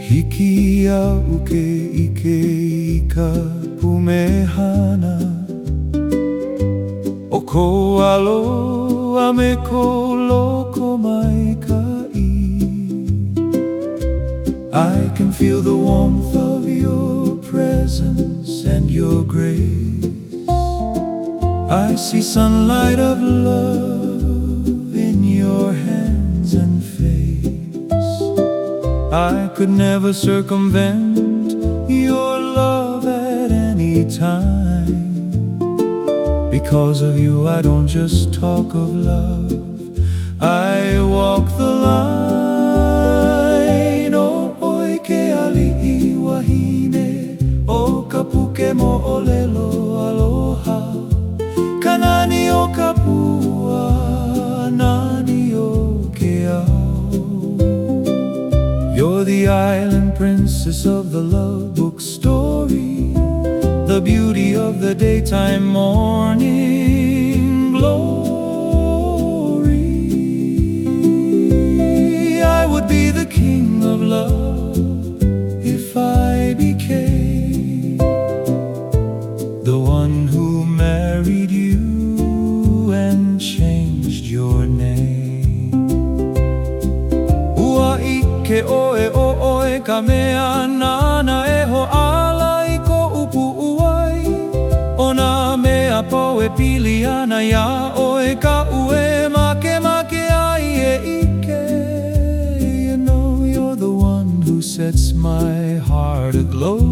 Hiki au ke ike I ka pumehana O ko aloha me ko loko maika'i. I can feel the warmth of your presence and your grace. I see sunlight of love in your hands and face. I could never circumvent your love at any time. Because of you I don't just talk of love, I walk the line. O oi ke ali'i wahine, o ka puke mo'olelo aloha. Kanani o ka pua, nani o ke ao. You're the island princess of the love book story, the beauty of the daytime morning glory. I would be the king of love if I became the one who married you and changed your name. Ua ike oe o oe ka mea nana e ho ala I ko upu uai. Ona mea po e pili ana ia oe ka ue make make ai e ike. You know you're the one who sets my heart aglow.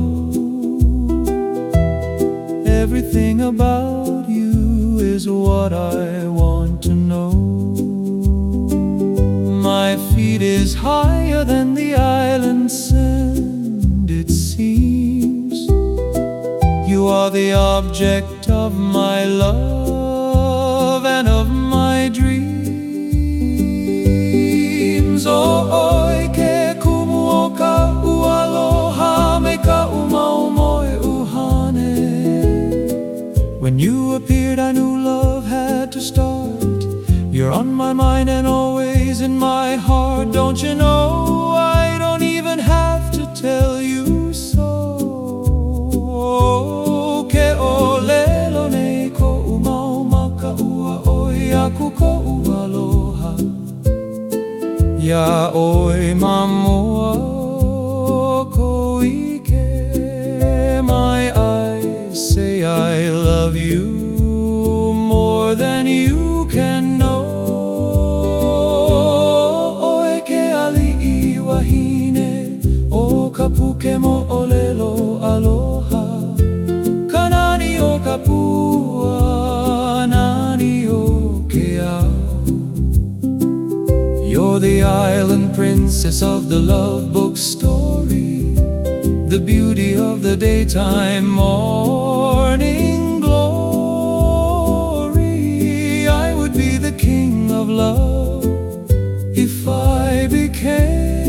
Everything about you is what I want to know. My feet is higher than the island sand, it seems. You are the object of my love and of my dreams. O oi ke kumu o ka aloha me ka umaumoe uhane. When you appeared I knew love had to start. You're on my mind and always in my heart. Don't you know I don't even have to tell you so. Ke olelo nei ko umau maka ua oi aku ko aloha. Ya oi mamua ko ike. My eyes say I love you more than you can know. Oe ke ali'i wahine, o ka puke mo'olelo aloha. Kanani o ka pua, nani o ke ao. You're the island princess of the love book story, the beauty of the daytime morning glory. I would be the king of love if I became